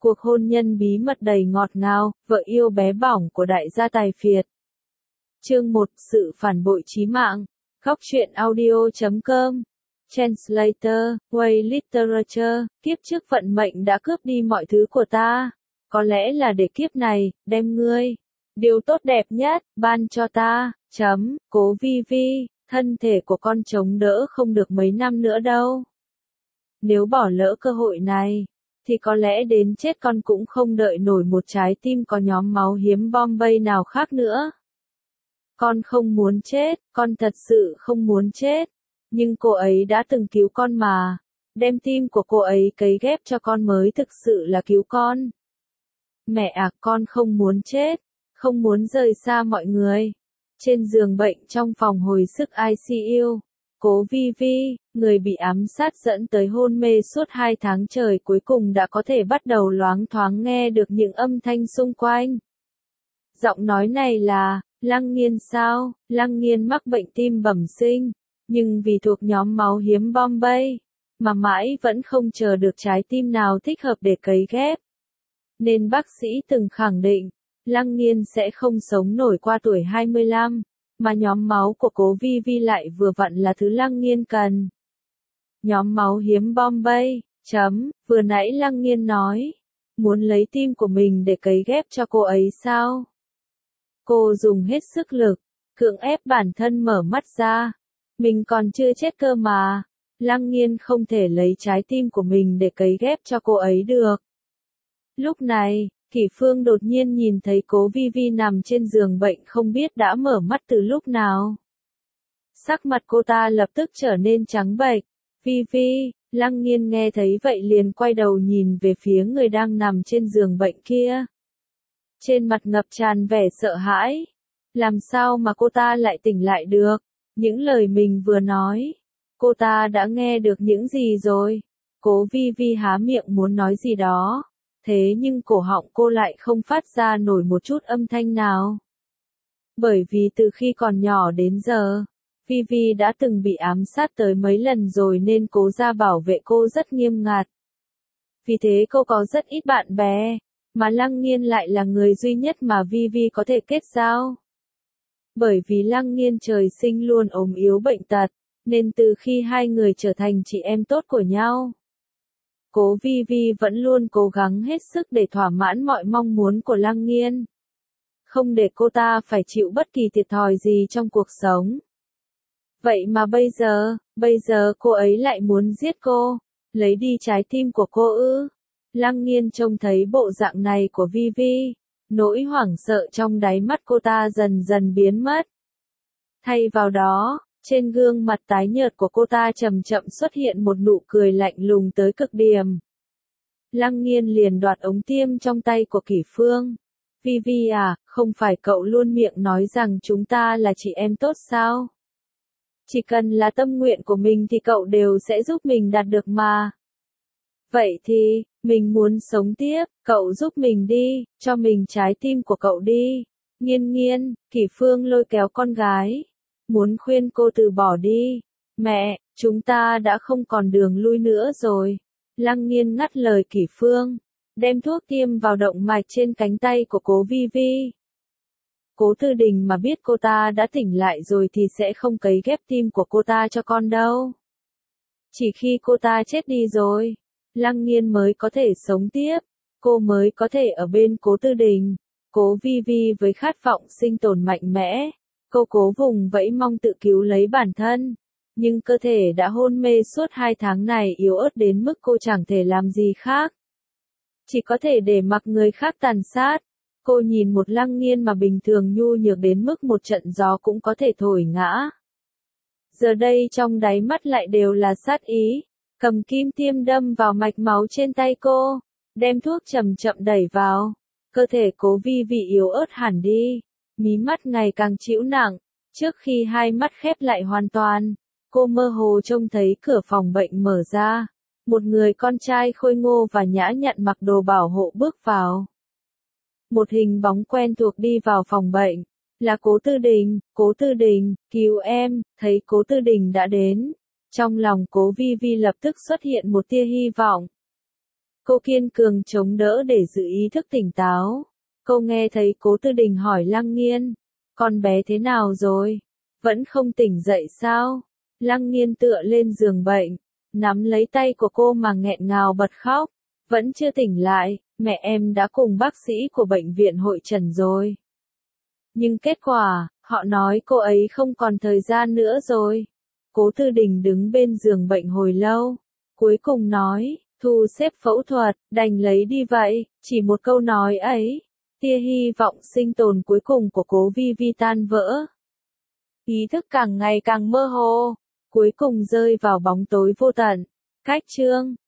Cuộc hôn nhân bí mật đầy ngọt ngào, vợ yêu bé bỏng của đại gia tài phiệt. Chương 1, sự phản bội chí mạng. Góc truyện audio.com. Translator, Way Literature, kiếp trước vận mệnh đã cướp đi mọi thứ của ta. Có lẽ là để kiếp này, đem ngươi, điều tốt đẹp nhất, ban cho ta. Cố Vi Vi, thân thể của con chống đỡ không được mấy năm nữa đâu. Nếu bỏ lỡ cơ hội này, thì có lẽ đến chết con cũng không đợi nổi một trái tim có nhóm máu hiếm Bombay nào khác nữa. Con không muốn chết, con thật sự không muốn chết. Nhưng cô ấy đã từng cứu con mà. Đem tim của cô ấy cấy ghép cho con mới thực sự là cứu con. Mẹ à, con không muốn chết, không muốn rời xa mọi người. Trên giường bệnh trong phòng hồi sức ICU, Cố Vi Vi, người bị ám sát dẫn tới hôn mê suốt 2 tháng trời cuối cùng đã có thể bắt đầu loáng thoáng nghe được những âm thanh xung quanh. Giọng nói này là, Lăng Nghiên sao? Lăng Nghiên mắc bệnh tim bẩm sinh, nhưng vì thuộc nhóm máu hiếm Bombay, mà mãi vẫn không chờ được trái tim nào thích hợp để cấy ghép. Nên bác sĩ từng khẳng định, Lăng Nghiên sẽ không sống nổi qua tuổi 25. Mà nhóm máu của Cố Vi Vi lại vừa vặn là thứ Lăng Nghiên cần. Nhóm máu hiếm Bombay, vừa nãy Lăng Nghiên nói, muốn lấy tim của mình để cấy ghép cho cô ấy sao? Cô dùng hết sức lực, cưỡng ép bản thân mở mắt ra. Mình còn chưa chết cơ mà. Lăng Nghiên không thể lấy trái tim của mình để cấy ghép cho cô ấy được. Lúc này, Kỷ Phương đột nhiên nhìn thấy Cố Vi Vi nằm trên giường bệnh không biết đã mở mắt từ lúc nào. Sắc mặt cô ta lập tức trở nên trắng bệch. Vi Vi, Lăng Nghiên nghe thấy vậy liền quay đầu nhìn về phía người đang nằm trên giường bệnh kia. Trên mặt ngập tràn vẻ sợ hãi. Làm sao mà cô ta lại tỉnh lại được? Những lời mình vừa nói, cô ta đã nghe được những gì rồi? Cố Vi Vi há miệng muốn nói gì đó. Thế nhưng cổ họng cô lại không phát ra nổi một chút âm thanh nào. Bởi vì từ khi còn nhỏ đến giờ, Vi Vi đã từng bị ám sát tới mấy lần rồi nên Cố gia bảo vệ cô rất nghiêm ngặt. Vì thế cô có rất ít bạn bè, mà Lăng Nghiên lại là người duy nhất mà Vi Vi có thể kết giao. Bởi vì Lăng Nghiên trời sinh luôn ốm yếu bệnh tật, nên từ khi hai người trở thành chị em tốt của nhau, Cố Vi Vi vẫn luôn cố gắng hết sức để thỏa mãn mọi mong muốn của Lăng Nghiên. Không để cô ta phải chịu bất kỳ thiệt thòi gì trong cuộc sống. Vậy mà bây giờ cô ấy lại muốn giết cô, lấy đi trái tim của cô ư? Lăng Nghiên trông thấy bộ dạng này của Vi Vi, nỗi hoảng sợ trong đáy mắt cô ta dần dần biến mất. Thay vào đó, trên gương mặt tái nhợt của cô ta chậm chậm xuất hiện một nụ cười lạnh lùng tới cực điểm. Lăng Nghiên liền đoạt ống tiêm trong tay của Kỷ Phương. Vi Vi à, không phải cậu luôn miệng nói rằng chúng ta là chị em tốt sao? Chỉ cần là tâm nguyện của mình thì cậu đều sẽ giúp mình đạt được mà. Vậy thì, mình muốn sống tiếp, cậu giúp mình đi, cho mình trái tim của cậu đi. Nghiên Nghiên, Kỷ Phương lôi kéo con gái, muốn khuyên cô từ bỏ đi. Mẹ, chúng ta đã không còn đường lui nữa rồi. Lăng Nghiên ngắt lời Kỷ Phương, đem thuốc tiêm vào động mạch trên cánh tay của Cố Vi Vi. Cố Tư Đình mà biết cô ta đã tỉnh lại rồi thì sẽ không cấy ghép tim của cô ta cho con đâu. Chỉ khi cô ta chết đi rồi, Lăng Nghiên mới có thể sống tiếp, cô mới có thể ở bên Cố Tư Đình. Cố Vi Vi với khát vọng sinh tồn mạnh mẽ, cô cố vùng vẫy mong tự cứu lấy bản thân, nhưng cơ thể đã hôn mê suốt 2 tháng này yếu ớt đến mức cô chẳng thể làm gì khác. Chỉ có thể để mặc người khác tàn sát. Cô nhìn một Lăng Nghiên mà bình thường nhu nhược đến mức một trận gió cũng có thể thổi ngã. Giờ đây trong đáy mắt lại đều là sát ý, cầm kim tiêm đâm vào mạch máu trên tay cô, đem thuốc chậm chậm đẩy vào. Cơ thể Cố Vi Vi yếu ớt hẳn đi, mí mắt ngày càng chịu nặng, trước khi hai mắt khép lại hoàn toàn, cô mơ hồ trông thấy cửa phòng bệnh mở ra, một người con trai khôi ngô và nhã nhặn mặc đồ bảo hộ bước vào. Một hình bóng quen thuộc đi vào phòng bệnh, là Cố Tư Đình, cứu em. Thấy Cố Tư Đình đã đến, trong lòng Cố Vi Vi lập tức xuất hiện một tia hy vọng. Cô kiên cường chống đỡ để giữ ý thức tỉnh táo. Cô nghe thấy Cố Tư Đình hỏi Lăng Nghiên, con bé thế nào rồi? Vẫn không tỉnh dậy sao? Lăng Nghiên tựa lên giường bệnh, nắm lấy tay của cô mà nghẹn ngào bật khóc. Vẫn chưa tỉnh lại, mẹ em đã cùng bác sĩ của bệnh viện hội trần rồi. Nhưng kết quả, họ nói cô ấy không còn thời gian nữa rồi. Cố Tư Đình đứng bên giường bệnh hồi lâu, cuối cùng nói, thu xếp phẫu thuật, đành lấy đi vậy, chỉ một câu nói ấy, tia hy vọng sinh tồn cuối cùng của Cố Vi Vi tan vỡ. Ý thức càng ngày càng mơ hồ, cuối cùng rơi vào bóng tối vô tận. Cách chương